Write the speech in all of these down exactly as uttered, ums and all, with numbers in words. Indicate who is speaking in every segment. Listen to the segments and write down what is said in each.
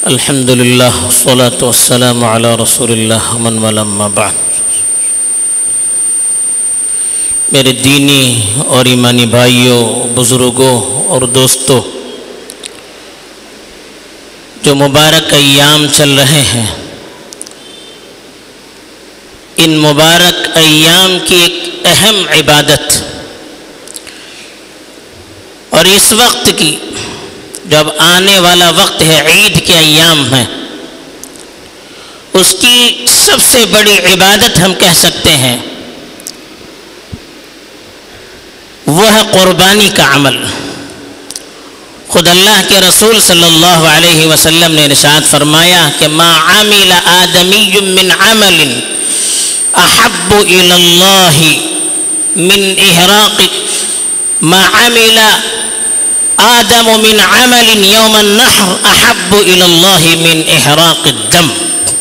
Speaker 1: الحمد للہ والصلاة والسلام علی رسول اللہ من ولما بعد۔ میرے دینی اور ایمانی بھائیوں، بزرگوں اور دوستوں، جو مبارک ایام چل رہے ہیں، ان مبارک ایام کی ایک اہم عبادت اور اس وقت کی جب آنے والا وقت ہے، عید کے ایام ہیں، اس کی سب سے بڑی عبادت ہم کہہ سکتے ہیں وہ ہے قربانی کا عمل۔ خود اللہ کے رسول صلی اللہ علیہ وسلم نے ارشاد فرمایا کہ ما عمل آدمی من عمل احب الی اللہ من احراق ما عمل آدم من عمل یوم النحر احب الی اللہ من احراق الدم،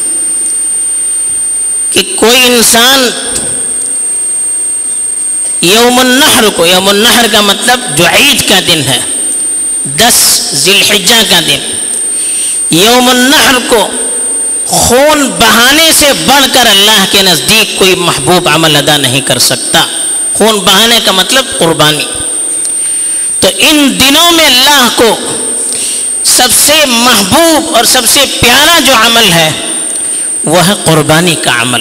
Speaker 1: کہ کوئی انسان یوم النحر کو، یوم النحر کا مطلب جو عید کا دن ہے، دس ذی الحجہ کا دن، یوم النحر کو خون بہانے سے بڑھ کر اللہ کے نزدیک کوئی محبوب عمل ادا نہیں کر سکتا۔ خون بہانے کا مطلب قربانی۔ تو ان دنوں میں اللہ کو سب سے محبوب اور سب سے پیارا جو عمل ہے وہ ہے قربانی کا عمل۔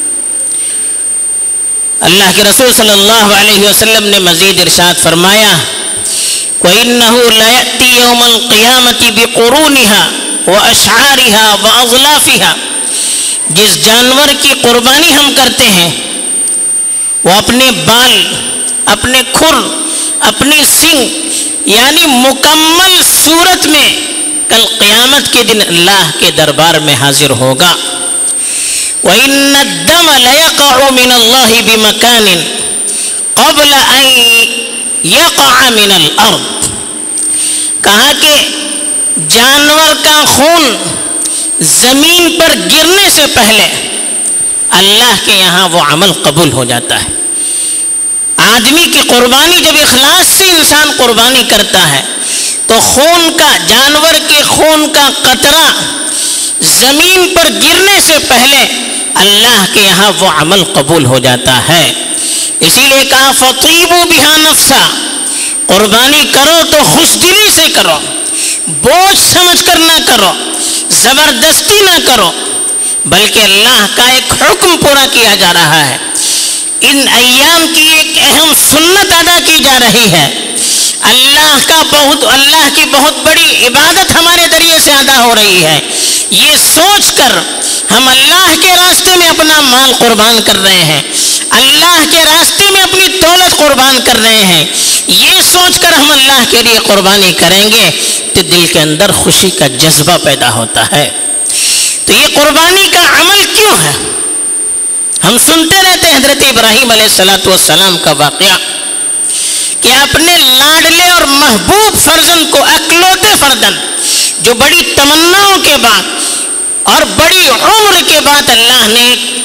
Speaker 1: اللہ کے رسول صلی اللہ علیہ وسلم نے مزید ارشاد فرمایا وَإِنَّهُ لَيَأْتِي يَوْمَ الْقِيَامَةِ بِقُرُونِهَا وَأَشْعَارِهَا وَأَظْلَافِهَا، جس جانور کی قربانی ہم کرتے ہیں وہ اپنے بال، اپنے کھر، اپنی سنگ، یعنی مکمل صورت میں کل قیامت کے دن اللہ کے دربار میں حاضر ہوگا۔ وَإِنَّ الدَّمَ لَيَقَعُ مِنَ اللَّهِ بِمَكَانٍ قَبْلَ أَن يَقَعَ مِنَ الْأَرْضِ، کہا کہ جانور کا خون زمین پر گرنے سے پہلے اللہ کے یہاں وہ عمل قبول ہو جاتا ہے۔ آدمی کی قربانی جب اخلاص سے انسان قربانی کرتا ہے تو خون کا، جانور کے خون کا قطرہ زمین پر گرنے سے پہلے اللہ کے یہاں وہ عمل قبول ہو جاتا ہے۔ اسی لیے کہا فَطِيبُوا بِهَا نَفْسًا، قربانی کرو تو خوش دلی سے کرو، بوجھ سمجھ کر نہ کرو، زبردستی نہ کرو، بلکہ اللہ کا ایک حکم پورا کیا جا رہا ہے۔ ان ایام کی ایک اہم سنت ادا کی جا رہی ہے، اللہ کا بہت اللہ کی بہت بڑی عبادت ہمارے ذریعے سے ادا ہو رہی ہے۔ یہ سوچ کر ہم اللہ کے راستے میں اپنا مال قربان کر رہے ہیں، اللہ کے راستے میں اپنی دولت قربان کر رہے ہیں، یہ سوچ کر ہم اللہ کے لیے قربانی کریں گے تو دل کے اندر خوشی کا جذبہ پیدا ہوتا ہے۔ تو یہ قربانی کا عمل کیوں ہے؟ ہم سنتے رہتے ہیں حضرت ابراہیم علیہ الصلوۃ والسلام کا واقعہ کہ اپنے لاڈلے اور محبوب فرزند کو، اکلوتے فرزند جو بڑی تمناؤں کے بعد اور بڑی عمر کے بعد اللہ نے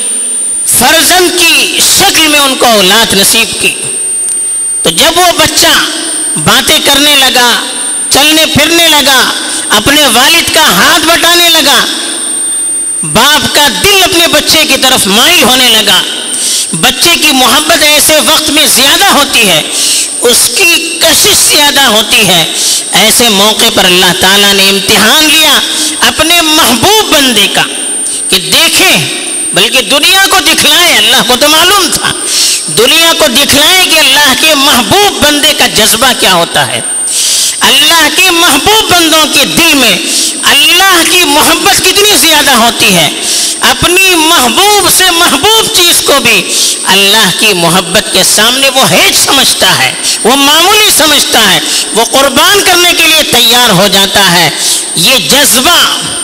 Speaker 1: فرزند کی شکل میں ان کو اولاد نصیب کی، تو جب وہ بچہ باتیں کرنے لگا، چلنے پھرنے لگا، اپنے والد کا ہاتھ بٹانے لگا، باپ کا دل اپنے بچے کی طرف مائل ہونے لگا، بچے کی محبت ایسے وقت میں زیادہ ہوتی ہے، اس کی کشش زیادہ ہوتی ہے، ایسے موقع پر اللہ تعالیٰ نے امتحان لیا اپنے محبوب بندے کا کہ دیکھیں، بلکہ دنیا کو دکھلائیں، اللہ کو تو معلوم تھا، دنیا کو دکھلائیں کہ اللہ کے محبوب بندے کا جذبہ کیا ہوتا ہے۔ اللہ کے محبوب بندوں کے دل میں اللہ کی محبت کتنی زیادہ ہوتی ہے، اپنی محبوب سے محبوب چیز کو بھی اللہ کی محبت کے سامنے وہ ہیچ سمجھتا ہے، وہ معمولی سمجھتا ہے، وہ قربان کرنے کے لیے تیار ہو جاتا ہے۔ یہ جذبہ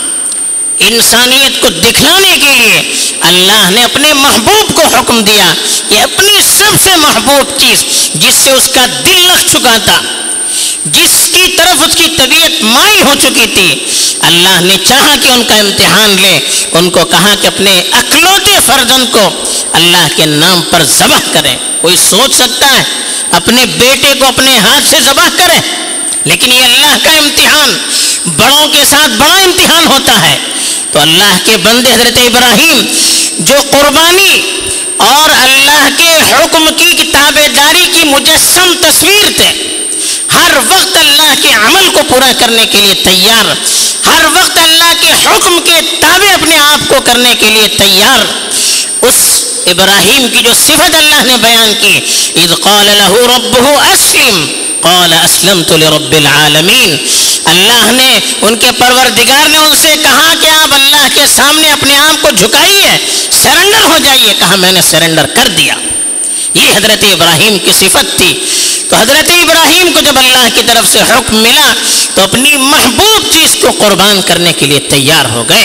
Speaker 1: انسانیت کو دکھلانے کے لیے اللہ نے اپنے محبوب کو حکم دیا کہ اپنی سب سے محبوب چیز جس سے اس کا دل لگ چکا تھا، جس کی طرف اس کی طبیعت مائل ہو چکی تھی، اللہ نے چاہا کہ ان کا امتحان لے، ان کو کہا کہ اپنے اکلوتے فرزند کو اللہ کے نام پر ذبح کریں۔ کوئی سوچ سکتا ہے اپنے بیٹے کو اپنے ہاتھ سے ذبح کرے؟ لیکن یہ اللہ کا امتحان، بڑوں کے ساتھ بڑا امتحان ہوتا ہے۔ تو اللہ کے بندے حضرت ابراہیم جو قربانی اور اللہ کے حکم کی تابع داری کی مجسم تصویر تھے، ہر وقت اللہ کے عمل کو پورا کرنے کے لیے تیار، ہر وقت اللہ کے حکم کے تابع اپنے آپ کو کرنے کے لیے تیار، اس ابراہیم کی جو صفت اللہ نے بیان کی، اذ قال له ربه اسلم قال اسلمت لرب العالمین، اللہ نے ان کے پروردگار نے ان سے کہا کہ آپ اللہ کے سامنے اپنے آپ کو جھکائیے، سرنڈر ہو جائیے، کہا میں نے سرنڈر کر دیا۔ یہ حضرت ابراہیم کی صفت تھی۔ تو حضرت ابراہیم کو جب اللہ کی طرف سے حکم ملا تو اپنی محبوب چیز کو قربان کرنے کے لیے تیار ہو گئے۔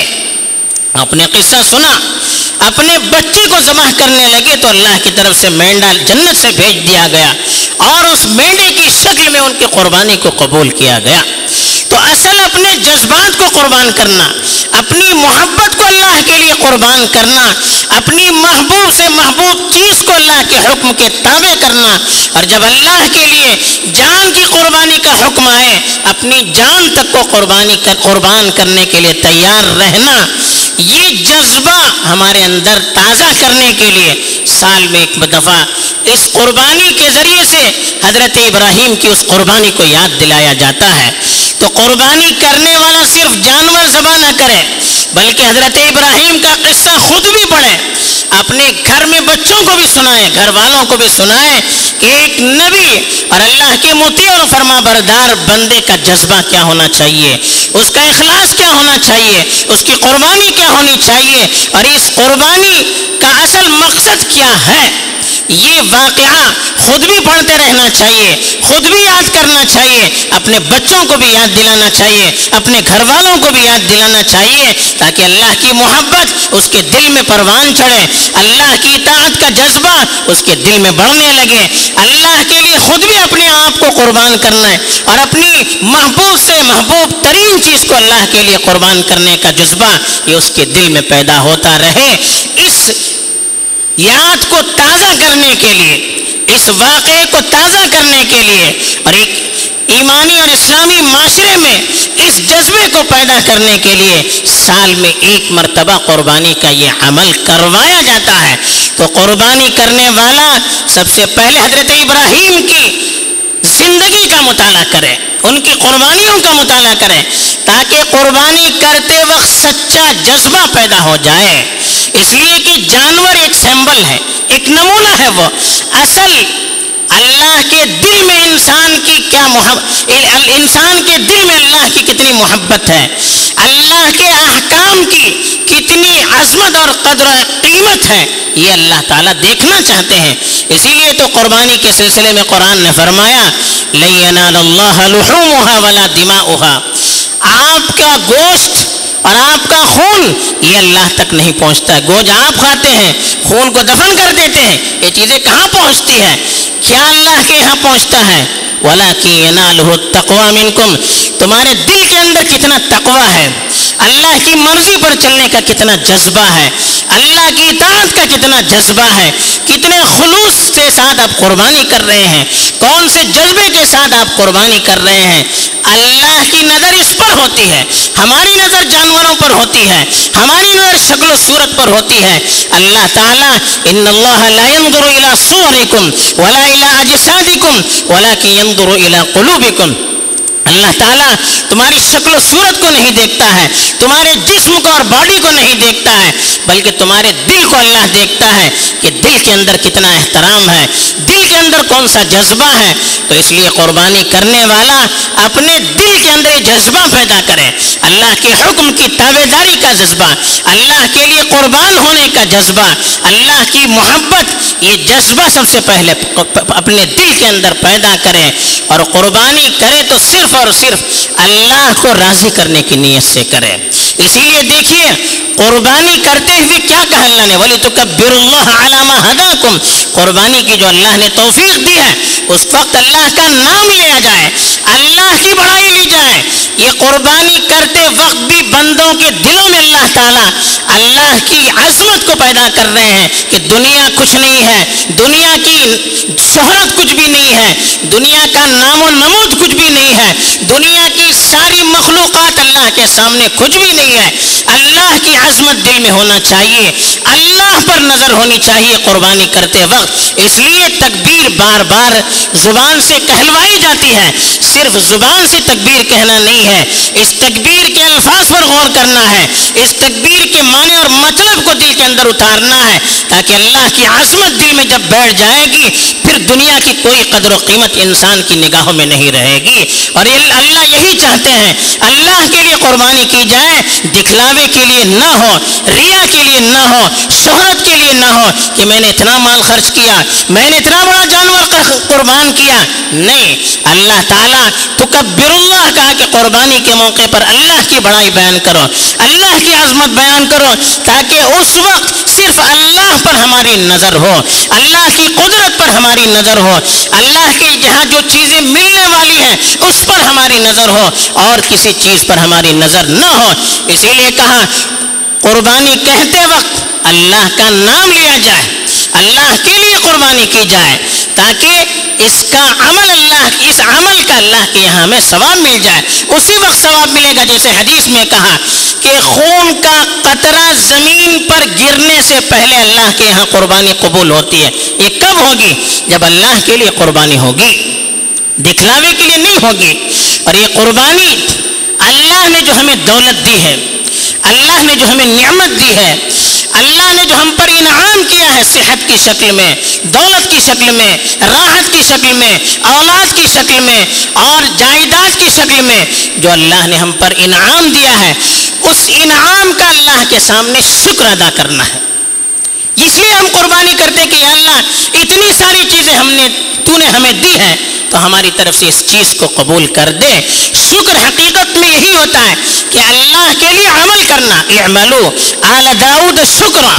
Speaker 1: آپ نے قصہ سنا، اپنے بچے کو ذبح کرنے لگے تو اللہ کی طرف سے مینڈا جنت سے بھیج دیا گیا اور اس مینڈے کی شکل میں ان کی قربانی کو قبول کیا گیا۔ تو اصل اپنے جذبات کو قربان کرنا، اپنی محبت کو اللہ کے لیے قربان کرنا، اپنی محبوب سے محبوب چیز کو اللہ کے حکم کے تابع کرنا، اور جب اللہ کے لیے جان کی قربانی کا حکم آئے اپنی جان تک کو قربانی کر قربان کرنے کے لیے تیار رہنا، یہ جذبہ ہمارے اندر تازہ کرنے کے لیے سال میں ایک دفعہ اس قربانی کے ذریعے سے حضرت ابراہیم کی اس قربانی کو یاد دلایا جاتا ہے۔ تو قربانی کرنے والا صرف جانور ذبح نہ کرے بلکہ حضرت ابراہیم کا قصہ خود بھی پڑھے، اپنے گھر میں بچوں کو بھی سنائے، گھر والوں کو بھی سنائے کہ ایک نبی اور اللہ کے مطیع اور فرما بردار بندے کا جذبہ کیا ہونا چاہیے، اس کا اخلاص کیا ہونا چاہیے، اس کی قربانی کیا ہونی چاہیے، اور اس قربانی کا اصل مقصد کیا ہے۔ یہ واقعہ خود بھی پڑھتے رہنا چاہیے، خود بھی یاد کرنا چاہیے، اپنے بچوں کو بھی یاد دلانا چاہیے، اپنے گھر والوں کو بھی یاد دلانا چاہیے، تاکہ اللہ کی محبت اس کے دل میں پروان چڑھے، اللہ کی اطاعت کا جذبہ اس کے دل میں بڑھنے لگے، اللہ کے لیے خود بھی اپنے آپ کو قربان کرنا ہے اور اپنی محبوب سے محبوب ترین چیز کو اللہ کے لیے قربان کرنے کا جذبہ یہ اس کے دل میں پیدا ہوتا رہے۔ اس یاد کو تازہ کرنے کے لیے، اس واقعے کو تازہ کرنے کے لیے اور ایک ایمانی اور اسلامی معاشرے میں اس جذبے کو پیدا کرنے کے لیے سال میں ایک مرتبہ قربانی کا یہ عمل کروایا جاتا ہے۔ تو قربانی کرنے والا سب سے پہلے حضرت ابراہیم کی زندگی کا مطالعہ کرے، ان کی قربانیوں کا مطالعہ کرے، تاکہ قربانی کرتے وقت سچا جذبہ پیدا ہو جائے۔ اس لیے کہ جانور ایک سمبل ہے، ایک نمونہ ہے، وہ اصل اللہ کے دل میں انسان کی کیا محبت، انسان کے دل میں اللہ کی کتنی محبت ہے، اللہ کے احکام کی کتنی عظمت اور قدر و قیمت ہے، یہ اللہ تعالیٰ دیکھنا چاہتے ہیں۔ اسی لیے تو قربانی کے سلسلے میں قرآن نے فرمایا لَن يَنَالَ اللَّهَ لُحُومُهَا وَلَا دِمَاؤُهَا، آپ کا گوشت اور آپ کا خون یہ اللہ تک نہیں پہنچتا ہے۔ گوشت آپ کھاتے ہیں، خون کو دفن کر دیتے ہیں، یہ چیزیں کہاں پہنچتی ہے؟ کیا اللہ کے یہاں پہنچتا ہے؟ وَلَكِنْ يَنَالُهُ التَّقْوَى مِنْكُمْ، تمہارے دل کے اندر کتنا تقویٰ ہے، اللہ کی مرضی پر چلنے کا کتنا جذبہ ہے، اللہ کی اطاعت کا کتنا جذبہ ہے، کتنے خلوص کے ساتھ آپ قربانی کر رہے ہیں، کون سے جذبے کے ساتھ آپ قربانی کر رہے ہیں۔ اللہ کی نظر اس پر ہوتی ہے، ہماری نظر جانوروں پر ہوتی ہے، ہماری نظر شکل و صورت پر ہوتی ہے۔ اللہ تعالیٰ ان اللہ لا ينظر الى صورکم ولا الى اجسادکم ولكن ينظر الى قلوبکم، اللہ تعالیٰ تمہاری شکل و صورت کو نہیں دیکھتا ہے، تمہارے جسم کو اور باڈی کو نہیں دیکھتا ہے، بلکہ تمہارے دل کو اللہ دیکھتا ہے کہ دل کے اندر کتنا احترام ہے، دل کے اندر کون سا جذبہ ہے۔ تو اس لیے قربانی کرنے والا اپنے دل کے اندر یہ جذبہ پیدا کرے، اللہ کے حکم کی تابع داری کا جذبہ، اللہ کے لیے قربان ہونے کا جذبہ، اللہ کی محبت، یہ جذبہ سب سے پہلے اپنے دل کے اندر پیدا کرے، اور قربانی کرے تو صرف اور صرف اللہ کو راضی کرنے کی نیت سے کرے۔ اسی لیے دیکھیے قربانی کرتے ہوئے کیا کہا اللہ نے، وَلِتُكَبِّرُوا اللَّهَ عَلَى مَا هَدَاكُمْ، قربانی کی جو اللہ نے توفیق دی ہے اس وقت اللہ کا نام لیا جائے، اللہ کی بڑائی لی جائے۔ یہ قربانی کرتے وقت بھی بندوں کے دلوں میں اللہ تعالیٰ اللہ کی عظمت کو پیدا کر رہے ہیں کہ دنیا کچھ نہیں ہے، دنیا کی شہرت کچھ بھی نہیں ہے، دنیا کا نام و نمود کچھ بھی نہیں ہے، دنیا کی ساری مخلوقات اللہ کے سامنے کچھ بھی نہیں ہے۔ اللہ کی عظمت دل میں ہونا چاہیے، اللہ پر نظر ہونی چاہیے قربانی کرتے وقت۔ اس لیے تکبیر بار بار زبان سے کہلوائی جاتی ہے، صرف زبان سے تکبیر کہنا نہیں ہے، اس تکبیر کے الفاظ پر غور کرنا ہے، اس تکبیر کے معنی اور مطلب کو دل کے اندر اتارنا ہے، تاکہ اللہ کی عظمت دل میں جب بیٹھ جائے گی پھر دنیا کی کوئی قدر و قیمت انسان کی نگاہوں میں نہیں رہے گی۔ اور اللہ یہی چاہتے ہیں اللہ کے لیے قربانی کی جائے، دکھلاوے کے لیے نہ ہو، ریا کے لیے نہ ہو، شہرت کے لیے نہ ہو کہ میں نے اتنا مال خرچ کیا، میں نے اتنا بڑا جانور قربان کیا، نہیں۔ اللہ تعالیٰ تکبر اللہ کہا کہ قربانی کے موقع پر اللہ کی بڑائی بیان کرو، اللہ کی عظمت بیان کرو، تاکہ اس وقت صرف اللہ پر ہماری نظر ہو، اللہ کی قدرت پر ہماری نظر ہو، اللہ کے جہاں جو چیزیں ملنے والی ہیں اس پر ہماری نظر ہو، اور کسی چیز پر ہماری نظر نہ ہو۔ اسی لیے کہا قربانی کہتے وقت اللہ کا نام لیا جائے، اللہ کے لیے قربانی کی جائے، تاکہ اس کا عمل اللہ اس عمل کا اللہ کے یہاں ہمیں ثواب مل جائے۔ اسی وقت ثواب ملے گا جیسے حدیث میں کہا کہ خون کا قطرہ زمین پر گرنے سے پہلے اللہ کے یہاں قربانی قبول ہوتی ہے۔ یہ کب ہوگی؟ جب اللہ کے لیے قربانی ہوگی، دکھلاوے کے لیے نہیں ہوگی۔ اور یہ قربانی اللہ نے جو ہمیں دولت دی ہے، اللہ نے جو ہمیں نعمت دی ہے، اللہ نے جو ہم پر انعام کیا ہے صحت کی شکل میں، دولت کی شکل میں، راحت کی شکل میں، اولاد کی شکل میں اور جائیداد کی شکل میں، جو اللہ نے ہم پر انعام دیا ہے، اس انعام کا اللہ کے سامنے شکر ادا کرنا ہے۔ اس لیے ہم قربانی کرتے کہ یا اللہ اتنی ساری چیزیں ہم نے تو نے ہمیں دی ہے، تو ہماری طرف سے اس چیز کو قبول کر دے۔ شکر حقیقت میں یہی ہوتا ہے کہ اللہ کے لیے عمل کرنا۔ اعملوا آل داؤد شکرا،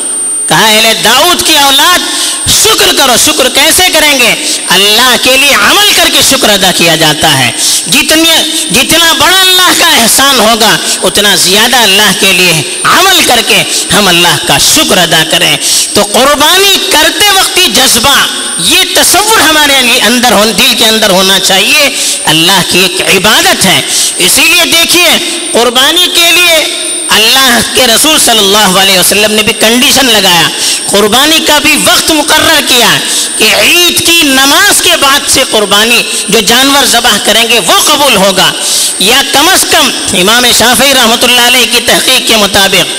Speaker 1: کہا اہل داؤد کی اولاد شکر کرو۔ شکر کیسے کریں گے؟ اللہ کے لیے عمل کر کے شکر ادا کیا جاتا ہے۔ جتنی جتنا بڑا اللہ کا احسان ہوگا اتنا زیادہ اللہ کے لیے عمل کر کے ہم اللہ کا شکر ادا کریں۔ تو قربانی کرتے وقت یہ جذبہ، یہ تصور ہمارے اندر دل کے اندر ہونا چاہیے، اللہ کی ایک عبادت ہے۔ اسی لیے دیکھیے قربانی کے لیے اللہ کے رسول صلی اللہ علیہ وسلم نے بھی کنڈیشن لگایا، قربانی کا بھی وقت مقرر کیا کہ عید کی نماز کے بعد سے قربانی جو جانور ذبح کریں گے وہ قبول ہوگا، یا کم از کم امام شافعی رحمۃ اللہ علیہ کی تحقیق کے مطابق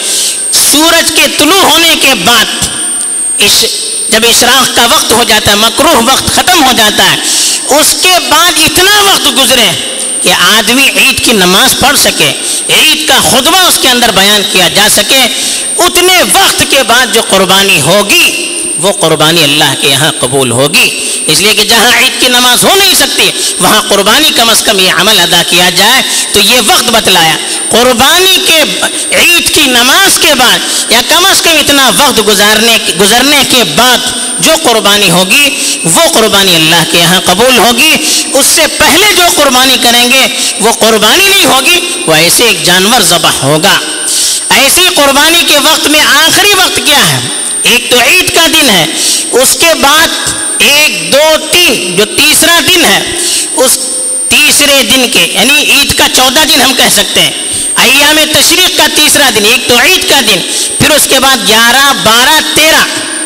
Speaker 1: سورج کے طلوع ہونے کے بعد اس جب اشراق کا وقت ہو جاتا ہے، مکروہ وقت ختم ہو جاتا ہے، اس کے بعد اتنا وقت گزرے کہ آدمی عید کی نماز پڑھ سکے، عید کا خطبہ اس کے اندر بیان کیا جا سکے، اتنے وقت کے بعد جو قربانی ہوگی وہ قربانی اللہ کے یہاں قبول ہوگی۔ اس لیے کہ جہاں عید کی نماز ہو نہیں سکتی وہاں قربانی کم از کم یہ عمل ادا کیا جائے۔ تو یہ وقت بتلایا قربانی کے عید کی نماز کے بعد یا کم از کم اتنا وقت گزارنے گزرنے کے بعد جو قربانی ہوگی وہ قربانی اللہ کے یہاں قبول ہوگی۔ اس سے پہلے جو قربانی کریں گے وہ قربانی نہیں ہوگی، وہ ایسے ایک جانور ذبح ہوگا۔ ایسی قربانی کے وقت میں آخری وقت کیا ہے؟ ایک تو عید کا دن ہے، اس کے بعد ایک دو تین جو تیسرا دن ہے، اس تیسرے دن کے یعنی عید کا چودہ دن ہم کہہ سکتے ہیں، ایام تشریق کا تیسرا دن، ایک تو عید کا دن، پھر اس کے بعد گیارہ بارہ تیرہ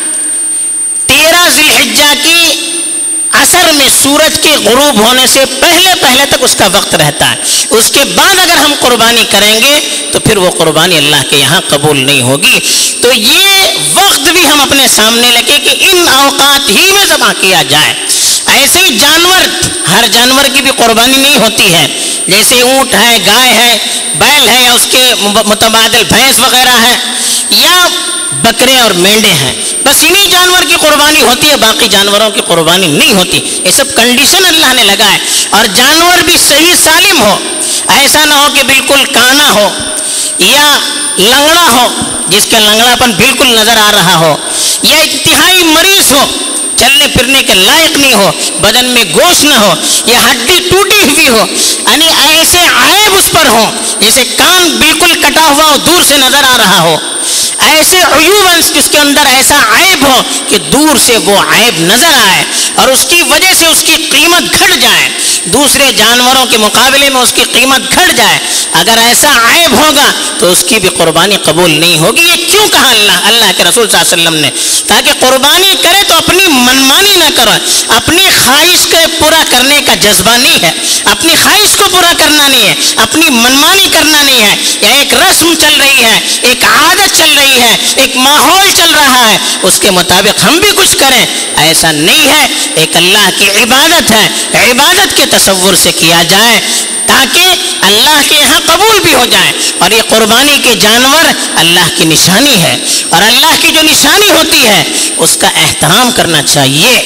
Speaker 1: تیرہ ذی الحجہ کی عصر میں سورج کے غروب ہونے سے پہلے پہلے تک اس کا وقت رہتا ہے۔ اس کے بعد اگر ہم قربانی کریں گے تو پھر وہ قربانی اللہ کے یہاں قبول نہیں ہوگی۔ تو یہ وقت بھی ہم اپنے سامنے لگے کہ ان اوقات ہی میں ذبح کیا جائے۔ ایسے ہی جانور، ہر جانور کی بھی قربانی نہیں ہوتی ہے، جیسے اونٹ ہے، گائے ہے، بیل ہے، یا اس کے متبادل بھینس وغیرہ ہے، یا بکرے اور مینڈے ہیں، بس انہی جانور کی قربانی ہوتی ہے، باقی جانوروں کی قربانی نہیں ہوتی۔ یہ سب کنڈیشن اللہ نے لگائے، اور جانور بھی صحیح سالم ہو، ایسا نہ ہو کہ بالکل کانا ہو یا لنگڑا ہو جس کا لنگڑا پن بالکل نظر آ رہا ہو، یا انتہائی مریض ہو، چلنے پھرنے کے لائق نہیں ہو، بدن میں گوشت نہ ہو، یا ہڈی ٹوٹی ہوئی ہو، یعنی ایسے عیب اس پر ہو، جیسے کان بالکل کٹا ہوا ہو, دور سے نظر آ رہا ہو, ایسے عیوب جس کے اندر ایسا عیب ہو کہ دور سے وہ عیب نظر آئے اور اس کی وجہ سے اس کی قیمت گھٹ جائے, دوسرے جانوروں کے مقابلے میں اس کی قیمت گھٹ جائے, اگر ایسا عیب ہوگا تو اس کی بھی قربانی قبول نہیں ہوگی. یہ کیوں کہا اللہ اللہ کے رسول صلی اللہ علیہ وسلم نے؟ تاکہ قربانی کرے تو اپنی منمانی نہ کرو, اپنی خواہش کو پورا کرنے کا جذبہ نہیں ہے, اپنی خواہش کو پورا کرنا نہیں ہے, اپنی منمانی کرنا نہیں ہے, یا ایک رسم چل رہی ہے, ایک عادت چل رہی ہے, ایک ماحول چل رہا ہے, اس کے مطابق ہم بھی کچھ کریں, ایسا نہیں ہے. ایک اللہ کی عبادت ہے, عبادت کے تصور سے کیا جائے تاکہ اللہ کے یہاں قبول بھی ہو جائے. اور یہ قربانی کے جانور اللہ کی نشانی ہے, اور اللہ کی جو نشانی ہوتی ہے اس کا احترام کرنا چاہیے.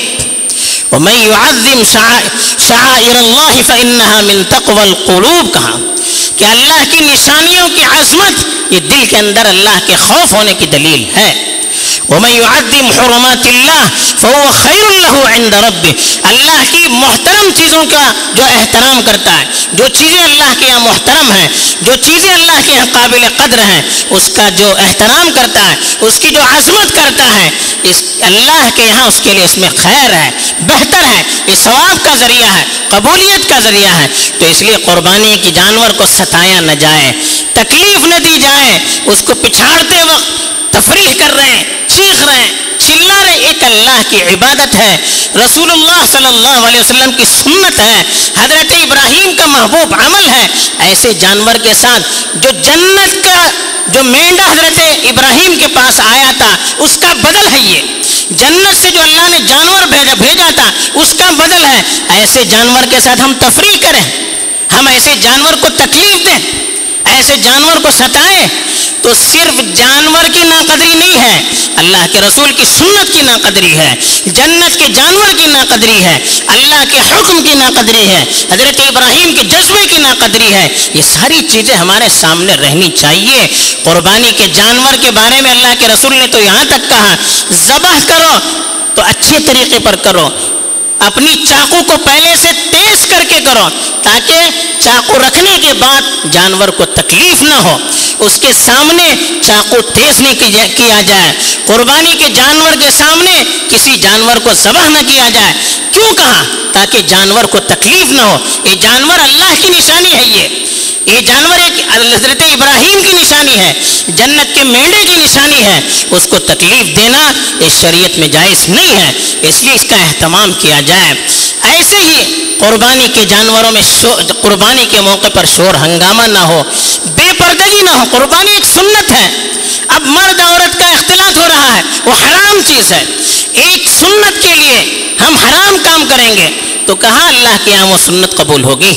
Speaker 1: وَمَن يُعَظِّمْ شَعَائِرَ اللَّهِ فَإِنَّهَا مِن تَقْوَى الْقُلُوبِ, کہا کہ اللہ کی نشانیوں کی عظمت یہ دل کے اندر اللہ کے خوف ہونے کی دلیل ہے. وَمَن يُعَظِّمْ حُرُمَاتِ اللَّهِ فَهُوَ خَيْرٌ لَهُ عِندَ رَبِّهِ, اللہ کی محترم چیزوں کا جو احترام کرتا ہے, جو چیزیں اللہ کے یہاں محترم ہیں, جو چیزیں اللہ کے یہاں قابل قدر ہیں, اس کا جو احترام کرتا ہے, اس کی جو عظمت کرتا ہے, اس اللہ کے یہاں اس کے لیے اس میں خیر ہے, بہتر ہے, یہ ثواب کا ذریعہ ہے, قبولیت کا ذریعہ ہے. تو اس لیے قربانی کی جانور کو ستایا نہ جائے, تکلیف نہ دی جائے, اس کو پچھاڑتے وقت تفریح کر رہے ہیں, چیخ رہے ہیں, چلا رہے, ایک اللہ کی عبادت ہے, رسول اللہ صلی اللہ علیہ وسلم کی سنت ہے, حضرت ابراہیم کا محبوب عمل ہے. ایسے جانور کے ساتھ جو جنت کا جو مینڈا حضرت ابراہیم کے پاس آیا تھا اس کا بدل ہے, یہ جنت سے جو اللہ نے جانور بھیجا بھیجا تھا اس کا بدل ہے. ایسے جانور کے ساتھ ہم تفریح کریں, ہم ایسے جانور کو تکلیف دیں, ایسے جانور کو ستائیں, تو صرف جانور کی ناقدری نہیں ہے, اللہ کے رسول کی سنت کی ناقدری ہے, جنت کے جانور کی ناقدری ہے, اللہ کے حکم کی ناقدری ہے, حضرت ابراہیم کے جذبے کی ناقدری ہے. یہ ساری چیزیں ہمارے سامنے رہنی چاہیے. قربانی کے جانور کے بارے میں اللہ کے رسول نے تو یہاں تک کہا, ذبح کرو تو اچھے طریقے پر کرو, اپنی چاقو کو پہلے سے تیز کر کے کرو تاکہ چاقو رکھنے کے بعد جانور کو تکلیف نہ ہو, اس کے سامنے چاقو تیز نہیں کیا جائے, قربانی کے جانور کے سامنے کسی جانور کو ذبح نہ کیا جائے. کیوں کہا؟ تاکہ جانور کو تکلیف نہ ہو. یہ جانور اللہ کی نشانی ہے, یہ یہ جانور ایک حضرت ابراہیم کی نشانی ہے, جنت کے مینڈے کی نشانی ہے, اس کو تکلیف دینا اس شریعت میں جائز نہیں ہے, اس لیے اس کا اہتمام کیا جائے. ایسے ہی قربانی کے جانوروں میں قربانی کے موقع پر شور ہنگامہ نہ ہو, بے پردگی نہ ہو. قربانی ایک سنت ہے, اب مرد عورت کا اختلاط ہو رہا ہے, وہ حرام چیز ہے. ایک سنت کے لیے ہم حرام کام کریں گے تو کہاں اللہ کے یہاں وہ سنت قبول ہوگی؟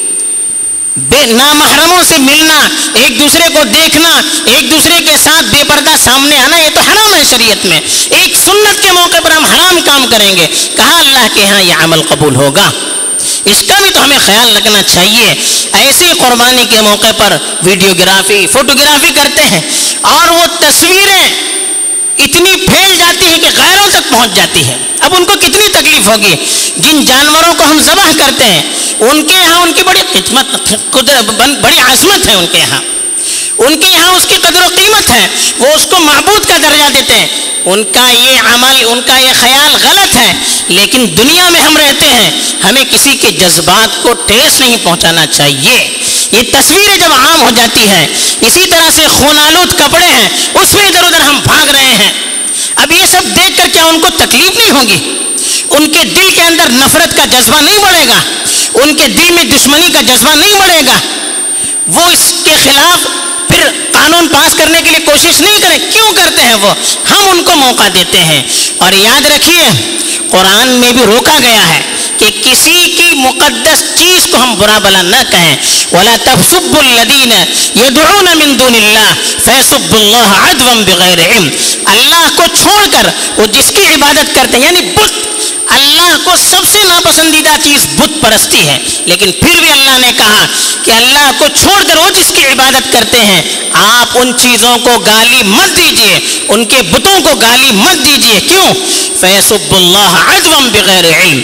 Speaker 1: بے نامحرموں سے ملنا, ایک دوسرے کو دیکھنا, ایک دوسرے کے ساتھ بے پردہ سامنے آنا, یہ تو حرام ہے شریعت میں. ایک سنت کے موقع پر ہم حرام کام کریں گے, کہاں اللہ کے ہاں یہ عمل قبول ہوگا؟ اس کا بھی تو ہمیں خیال رکھنا چاہیے. ایسی قربانی کے موقع پر ویڈیوگرافی, فوٹوگرافی کرتے ہیں اور وہ تصویریں اتنی پھیل جاتی ہیں کہ غیروں تک پہنچ جاتی ہے. اب ان کو کتنی تکلیف ہوگی. جن جانوروں کو ہم ذبح کرتے ہیں ان کے یہاں ان کی بڑی خدمت بڑی عظمت ہے, ان کے یہاں ان کے یہاں اس کی قدر و قیمت ہے, وہ اس کو معبود کا درجہ دیتے ہیں. ان کا یہ عمل, ان کا یہ خیال غلط ہے, لیکن دنیا میں ہم رہتے ہیں, ہمیں کسی کے جذبات کو ٹھیس نہیں پہنچانا چاہیے. یہ تصویریں جب عام ہو جاتی ہیں, اسی طرح سے خونالود کپڑے ہیں, اس میں ادھر ادھر ہم بھاگ رہے ہیں. اب یہ سب دیکھ کر کیا ان کو تکلیف نہیں ہوگی؟ ان کے دل کے اندر نفرت کا جذبہ نہیں بڑھے گا؟ ان کے دل میں دشمنی کا جذبہ نہیں بڑھے گا؟ وہ اس کے خلاف پھر قانون پاس کرنے کے لیے کوشش نہیں کریں. کیوں کرتے ہیں وہ؟ ہم ان کو موقع دیتے ہیں. اور یاد رکھیے, قرآن میں بھی روکا گیا ہے کہ کسی کی مقدس چیز کو ہم برا بلا نہ کہیں. وَلَا تَسُبُّوا الَّذِينَ يَدْعُونَ مِن دُونِ اللَّهِ فَيَسُبُّوا اللَّهَ عَدْوًا بِغَيْرِ عِلْمٍ. اللہ کو چھوڑ کر وہ جس کی عبادت کرتے ہیں, یعنی بت, اللہ کو سب سے ناپسندیدہ چیز بت پرستی ہے, لیکن پھر بھی اللہ نے کہا کہ اللہ کو چھوڑ کر وہ جس کی عبادت کرتے ہیں آپ ان چیزوں کو گالی مت دیجیے, ان کے بتوں کو گالی مت دیجیے. کیوں؟ فَيَسُبُّوا اللَّهَ عَدْوًا بِغَيْرِ عِلْمٍ.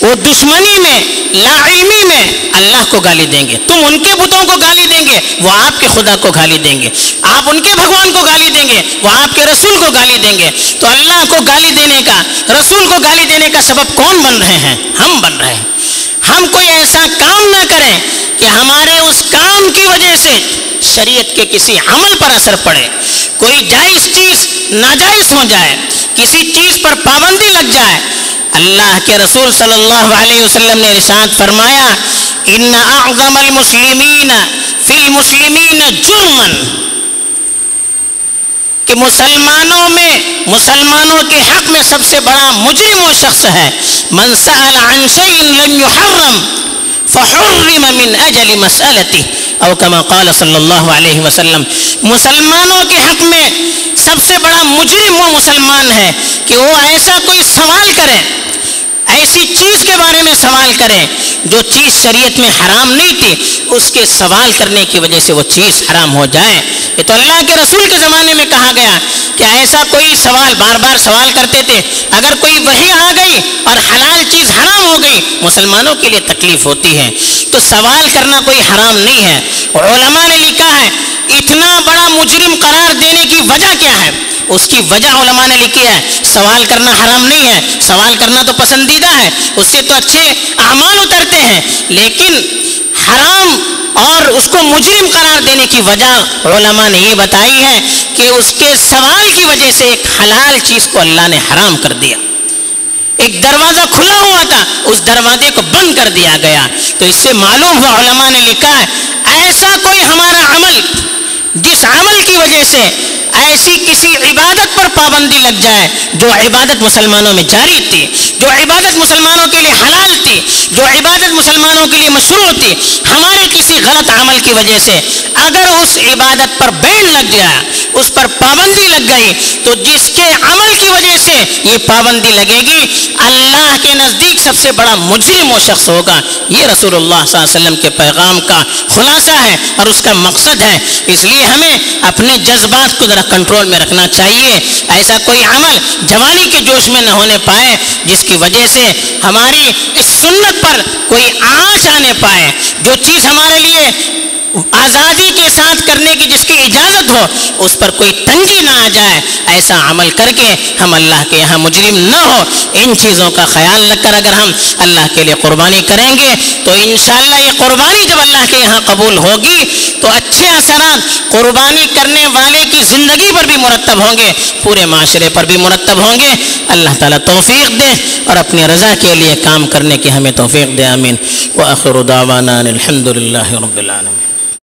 Speaker 1: وہ دشمنی میں، لاعلمی میں اللہ کو گالی دیں گے، تم ان کے بتوں کو گالی دیں گے، وہ آپ کے خدا کو گالی دیں گے، آپ ان کے بھگوان کو گالی دیں گے، وہ آپ کے رسول کو گالی دیں گے۔ تو اللہ کو گالی دینے کا، رسول کو گالی دینے کا سبب کون بن رہے ہیں؟ ہم بن رہے ہیں۔ ہم کوئی ایسا کام نہ کریں کہ ہمارے اس کام کی وجہ سے شریعت کے کسی عمل پر اثر پڑے، کوئی جائز چیز ناجائز ہو جائے، کسی چیز پر پابندی لگ جائے۔ اللہ کے رسول صلی اللہ علیہ وسلم نے ارشاد فرمایا، ان اعظم المسلمین فی المسلمین جرما، کہ مسلمانوں میں، مسلمانوں کے حق میں سب سے بڑا مجرم وہ شخص ہے من سأل عن شيء لم يحرم فحرم من اجل مسألته، او کما قال صلی اللہ علیہ وسلم۔ مسلمانوں کے حق میں سب سے بڑا مجرم وہ مسلمان ہے کہ وہ ایسا کوئی سوال کرے، ایسی چیز کے بارے میں سوال کرے جو چیز شریعت میں حرام نہیں تھی، اس کے سوال کرنے کی وجہ سے وہ چیز حرام ہو جائے۔ یہ تو اللہ کے رسول کے زمانے میں کہا گیا کہ ایسا کوئی سوال، بار بار سوال کرتے تھے، اگر کوئی وحی آ گئی اور حلال چیز حرام ہو گئی مسلمانوں کے لیے تکلیف ہوتی ہے۔ تو سوال کرنا کوئی حرام نہیں ہے۔ علماء نے لکھا ہے اتنا بڑا مجرم قرار دینے کی وجہ کیا ہے، اس کی وجہ علماء نے لکھی ہے۔ سوال کرنا حرام نہیں ہے، سوال کرنا تو پسندیدہ ہے، اس سے تو اچھے اعمال اترتے ہیں، لیکن حرام اور اس کو مجرم قرار دینے کی وجہ علماء نے یہ بتائی ہے کہ اس کے سوال کی وجہ سے ایک حلال چیز کو اللہ نے حرام کر دیا، ایک دروازہ کھلا ہوا تھا اس دروازے کو بند کر دیا گیا۔ تو اس سے معلوم ہوا، علماء نے لکھا ہے ایسا کوئی ہمارا عمل جس عمل کی وجہ سے ایسی کسی عبادت پر پابندی لگ جائے جو عبادت مسلمانوں میں جاری تھی، جو عبادت مسلمانوں کے لیے حلال تھی، جو عبادت مسلمانوں کے لیے مشروع تھی، ہمارے کسی غلط عمل کی وجہ سے اگر اس عبادت پر بین لگ گیا، اس پر پابندی لگ گئی، تو جس کے عمل کی وجہ سے یہ پابندی لگے گی اللہ کے نزدیک سب سے بڑا مجرم وہ شخص ہوگا۔ یہ رسول اللہ صلی اللہ علیہ وسلم کے پیغام کا خلاصہ ہے اور اس کا مقصد ہے۔ اس لیے ہمیں اپنے جذبات کو ذرا کنٹرول میں رکھنا چاہیے، ایسا کوئی عمل جوانی کے جوش میں نہ ہونے پائے جس کی وجہ سے ہماری اس سنت پر کوئی آنچ آنے پائے، جو چیز ہمارے لیے آزادی کے ساتھ کرنے کی جس کی اجازت ہو اس پر کوئی تنگی نہ آ جائے، ایسا عمل کر کے ہم اللہ کے یہاں مجرم نہ ہو۔ ان چیزوں کا خیال رکھ کر اگر ہم اللہ کے لیے قربانی کریں گے تو انشاءاللہ یہ قربانی جب اللہ کے یہاں قبول ہوگی تو اچھے اثرات قربانی کرنے والے کی زندگی پر بھی مرتب ہوں گے، پورے معاشرے پر بھی مرتب ہوں گے۔ اللہ تعالیٰ توفیق دے اور اپنی رضا کے لیے کام کرنے کی ہمیں توفیق دے، آمین۔ وآخر دعوانا الحمد للہ رب العالمین۔